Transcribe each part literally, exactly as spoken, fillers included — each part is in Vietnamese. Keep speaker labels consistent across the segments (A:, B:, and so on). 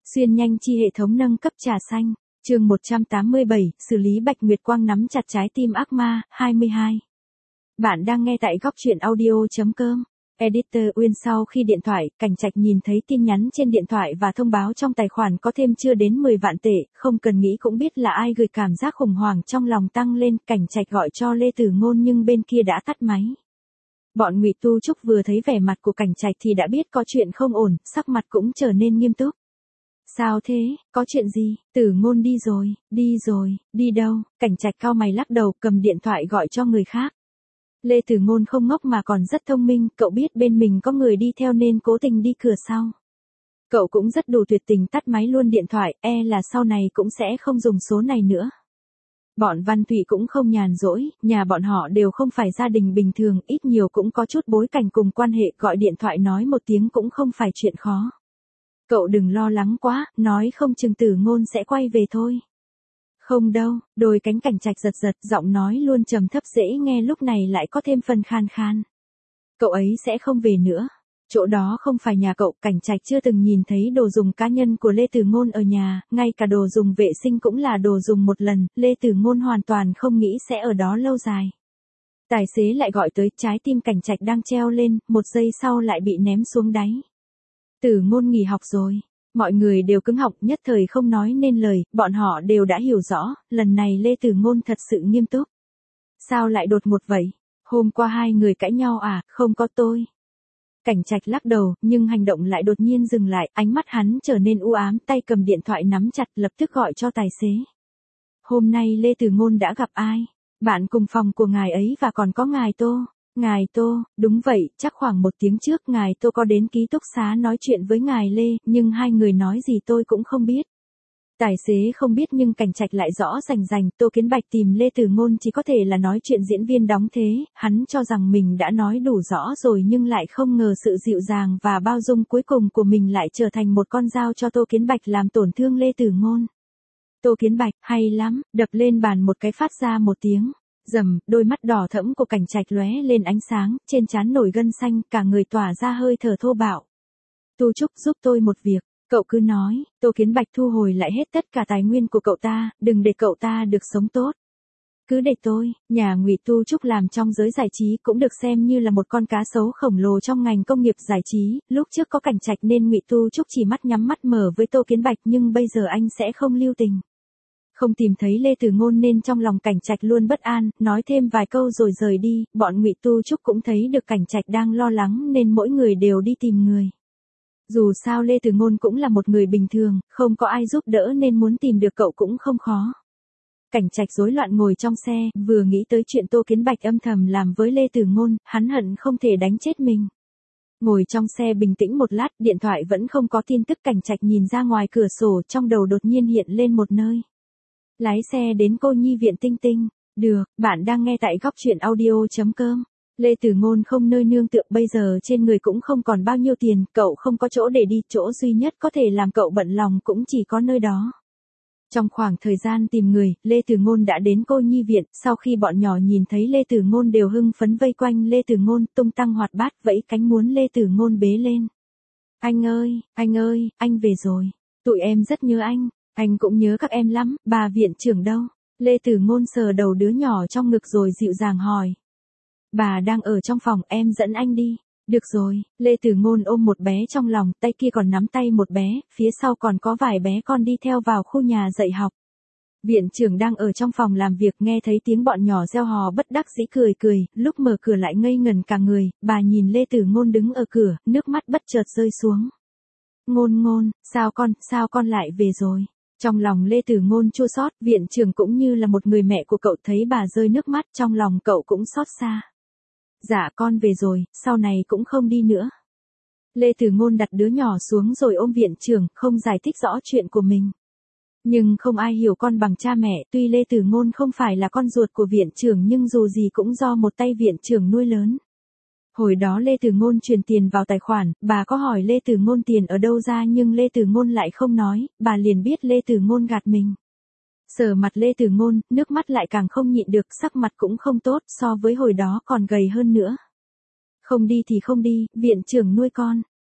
A: Xuyên nhanh chi hệ thống nâng cấp trà xanh, chương một trăm tám mươi bảy, xử lý Bạch Nguyệt Quang nắm chặt trái tim ác ma, hai mươi hai. Bạn đang nghe tại góc truyện audio.com. Editor Uyên. Sau khi điện thoại, Cảnh Trạch nhìn thấy tin nhắn trên điện thoại và thông báo trong tài khoản có thêm chưa đến mười vạn tệ, không cần nghĩ cũng biết là ai gửi. Cảm giác khủng hoảng trong lòng tăng lên, Cảnh Trạch gọi cho Lê Tử Ngôn nhưng bên kia đã tắt máy. Bọn Ngụy Tu Trúc vừa thấy vẻ mặt của Cảnh Trạch thì đã biết có chuyện không ổn, sắc mặt cũng trở nên nghiêm túc. Sao thế, có chuyện gì? Tử Ngôn đi rồi, đi rồi, đi đâu? Cảnh Trạch cau mày lắc đầu, cầm điện thoại gọi cho người khác. Lê Tử Ngôn không ngốc mà còn rất thông minh, cậu biết bên mình có người đi theo nên cố tình đi cửa sau. Cậu cũng rất đủ tuyệt tình tắt máy luôn điện thoại, e là sau này cũng sẽ không dùng số này nữa. Bọn Văn Thụy cũng không nhàn rỗi, nhà bọn họ đều không phải gia đình bình thường, ít nhiều cũng có chút bối cảnh cùng quan hệ, gọi điện thoại nói một tiếng cũng không phải chuyện khó. Cậu đừng lo lắng quá, nói không chừng Tử Ngôn sẽ quay về thôi. Không đâu, đôi cánh Cảnh Trạch giật giật, giọng nói luôn trầm thấp dễ nghe lúc này lại có thêm phần khan khan. Cậu ấy sẽ không về nữa. Chỗ đó không phải nhà cậu. Cảnh Trạch chưa từng nhìn thấy đồ dùng cá nhân của Lê Tử Ngôn ở nhà, ngay cả đồ dùng vệ sinh cũng là đồ dùng một lần, Lê Tử Ngôn hoàn toàn không nghĩ sẽ ở đó lâu dài. Tài xế lại gọi tới, trái tim Cảnh Trạch đang treo lên, một giây sau lại bị ném xuống đáy. Tử Ngôn nghỉ học rồi. Mọi người đều cứng họng, nhất thời không nói nên lời, bọn họ đều đã hiểu rõ, lần này Lê Tử Ngôn thật sự nghiêm túc. Sao lại đột ngột vậy? Hôm qua hai người cãi nhau à? Không có tôi. Cảnh Trạch lắc đầu, nhưng hành động lại đột nhiên dừng lại, ánh mắt hắn trở nên u ám, tay cầm điện thoại nắm chặt, lập tức gọi cho tài xế. Hôm nay Lê Tử Ngôn đã gặp ai? Bạn cùng phòng của ngài ấy và còn có ngài Tô. Ngài Tô, đúng vậy, chắc khoảng một tiếng trước ngài Tô có đến ký túc xá nói chuyện với ngài Lê, nhưng hai người nói gì tôi cũng không biết. Tài xế không biết nhưng Cảnh Trạch lại rõ rành rành, Tô Kiến Bạch tìm Lê Tử Ngôn chỉ có thể là nói chuyện diễn viên đóng thế, hắn cho rằng mình đã nói đủ rõ rồi nhưng lại không ngờ sự dịu dàng và bao dung cuối cùng của mình lại trở thành một con dao cho Tô Kiến Bạch làm tổn thương Lê Tử Ngôn. Tô Kiến Bạch, hay lắm, đập lên bàn một cái phát ra một tiếng. Rầm, đôi mắt đỏ thẫm của Cảnh Trạch lóe lên ánh sáng, trên trán nổi gân xanh, cả người tỏa ra hơi thở thô bạo. Tu Trúc giúp tôi một việc, cậu cứ nói. Tô Kiến Bạch thu hồi lại hết tất cả tài nguyên của cậu ta, đừng để cậu ta được sống tốt. Cứ để tôi. Nhà Ngụy Tu Trúc làm trong giới giải trí cũng được xem như là một con cá sấu khổng lồ trong ngành công nghiệp giải trí, lúc trước có Cảnh Trạch nên Ngụy Tu Trúc chỉ mắt nhắm mắt mở với Tô Kiến Bạch nhưng bây giờ anh sẽ không lưu tình. Không tìm thấy Lê Tử Ngôn nên trong lòng Cảnh Trạch luôn bất an, nói thêm vài câu rồi rời đi, bọn Ngụy Tu Trúc cũng thấy được Cảnh Trạch đang lo lắng nên mỗi người đều đi tìm người. Dù sao Lê Tử Ngôn cũng là một người bình thường, không có ai giúp đỡ nên muốn tìm được cậu cũng không khó. Cảnh Trạch rối loạn ngồi trong xe, vừa nghĩ tới chuyện Tô Kiến Bạch âm thầm làm với Lê Tử Ngôn, hắn hận không thể đánh chết mình. Ngồi trong xe bình tĩnh một lát, điện thoại vẫn không có tin tức. Cảnh Trạch nhìn ra ngoài cửa sổ, trong đầu đột nhiên hiện lên một nơi. Lái xe đến Cô Nhi viện Tinh Tinh. Được, bạn đang nghe tại góc truyện audio.com. Lê Tử Ngôn không nơi nương tựa, bây giờ trên người cũng không còn bao nhiêu tiền, cậu không có chỗ để đi, chỗ duy nhất có thể làm cậu bận lòng cũng chỉ có nơi đó. Trong khoảng thời gian tìm người, Lê Tử Ngôn đã đến Cô Nhi viện, sau khi bọn nhỏ nhìn thấy Lê Tử Ngôn đều hưng phấn vây quanh Lê Tử Ngôn, tung tăng hoạt bát vẫy cánh muốn Lê Tử Ngôn bế lên. Anh ơi, anh ơi, anh về rồi. Tụi em rất nhớ anh. Anh cũng nhớ các em lắm, bà viện trưởng đâu? Lê Tử Ngôn sờ đầu đứa nhỏ trong ngực rồi dịu dàng hỏi. Bà đang ở trong phòng, em dẫn anh đi. Được rồi, Lê Tử Ngôn ôm một bé trong lòng, tay kia còn nắm tay một bé, phía sau còn có vài bé con đi theo vào khu nhà dạy học. Viện trưởng đang ở trong phòng làm việc, nghe thấy tiếng bọn nhỏ reo hò bất đắc dĩ cười cười, lúc mở cửa lại ngây ngần cả người, bà nhìn Lê Tử Ngôn đứng ở cửa, nước mắt bất chợt rơi xuống. Ngôn Ngôn, sao con, sao con lại về rồi? Trong lòng Lê Tử Ngôn chua xót, viện trưởng cũng như là một người mẹ của cậu, thấy bà rơi nước mắt trong lòng cậu cũng xót xa. Dạ con về rồi, sau này cũng không đi nữa. Lê Tử Ngôn đặt đứa nhỏ xuống rồi ôm viện trưởng, không giải thích rõ chuyện của mình. Nhưng không ai hiểu con bằng cha mẹ, tuy Lê Tử Ngôn không phải là con ruột của viện trưởng nhưng dù gì cũng do một tay viện trưởng nuôi lớn. Hồi đó Lê Tử Ngôn truyền tiền vào tài khoản, bà có hỏi Lê Tử Ngôn tiền ở đâu ra nhưng Lê Tử Ngôn lại không nói, bà liền biết Lê Tử Ngôn gạt mình. Sờ mặt Lê Tử Ngôn, nước mắt lại càng không nhịn được, sắc mặt cũng không tốt, so với hồi đó còn gầy hơn nữa. Không đi thì không đi, viện trưởng nuôi con.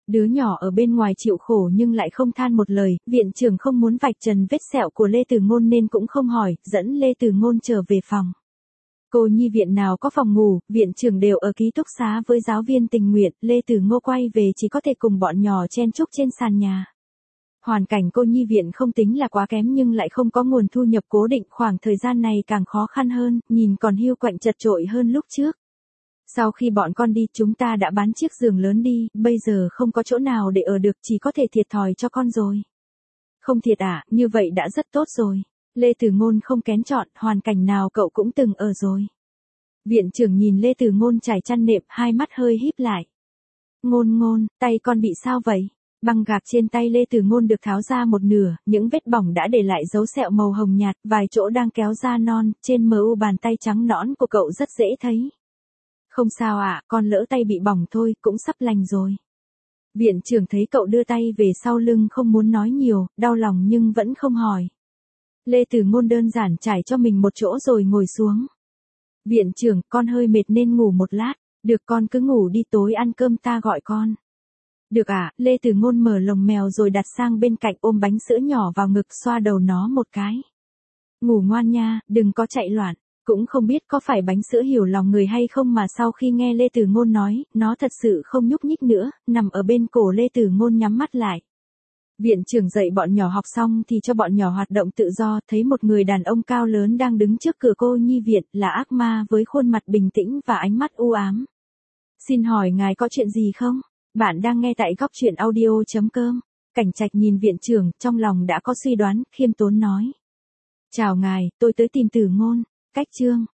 A: Đứa nhỏ ở bên ngoài chịu khổ nhưng lại không than một lời, viện trưởng không muốn vạch trần vết sẹo của Lê Từ Ngôn nên cũng không hỏi, dẫn Lê Từ Ngôn trở về phòng. Cô nhi viện nào có phòng ngủ, viện trưởng đều ở ký túc xá với giáo viên tình nguyện, Lê Từ Ngô quay về chỉ có thể cùng bọn nhỏ chen chúc trên sàn nhà. Hoàn cảnh cô nhi viện không tính là quá kém nhưng lại không có nguồn thu nhập cố định, khoảng thời gian này càng khó khăn hơn, nhìn còn hiu quạnh chật chội hơn lúc trước. Sau khi bọn con đi chúng ta đã bán chiếc giường lớn đi, bây giờ không có chỗ nào để ở được, chỉ có thể thiệt thòi cho con rồi. Không thiệt à, như vậy đã rất tốt rồi. Lê Từ Ngôn không kén chọn, hoàn cảnh nào cậu cũng từng ở rồi. Viện trưởng nhìn Lê Từ Ngôn trải chăn nệm, hai mắt hơi híp lại. Ngôn ngôn, tay con bị sao vậy? Băng gạc trên tay Lê Từ Ngôn được tháo ra một nửa, những vết bỏng đã để lại dấu sẹo màu hồng nhạt, vài chỗ đang kéo ra non, trên mờ u bàn tay trắng nõn của cậu rất dễ thấy. Không sao ạ, à, con lỡ tay bị bỏng thôi, cũng sắp lành rồi. Viện trưởng thấy cậu đưa tay về sau lưng không muốn nói nhiều, đau lòng nhưng vẫn không hỏi. Lê Từ Ngôn đơn giản trải cho mình một chỗ rồi ngồi xuống. Viện trưởng, con hơi mệt nên ngủ một lát, được con cứ ngủ đi, tối ăn cơm ta gọi con. Được ạ, à, Lê Từ Ngôn mở lồng mèo rồi đặt sang bên cạnh, ôm bánh sữa nhỏ vào ngực, xoa đầu nó một cái. Ngủ ngoan nha, đừng có chạy loạn. Cũng không biết có phải bánh sữa hiểu lòng người hay không mà sau khi nghe Lê Từ Ngôn nói, nó thật sự không nhúc nhích nữa, nằm ở bên cổ Lê Từ Ngôn nhắm mắt lại. Viện trưởng dạy bọn nhỏ học xong thì cho bọn nhỏ hoạt động tự do, thấy một người đàn ông cao lớn đang đứng trước cửa cô nhi viện, là ác ma với khuôn mặt bình tĩnh và ánh mắt u ám. Xin hỏi ngài có chuyện gì không? Bạn đang nghe tại góc truyện audio chấm com. Cảnh Trạch nhìn viện trưởng, trong lòng đã có suy đoán, khiêm tốn nói. Chào ngài, tôi tới tìm Từ Ngôn. Cách chương.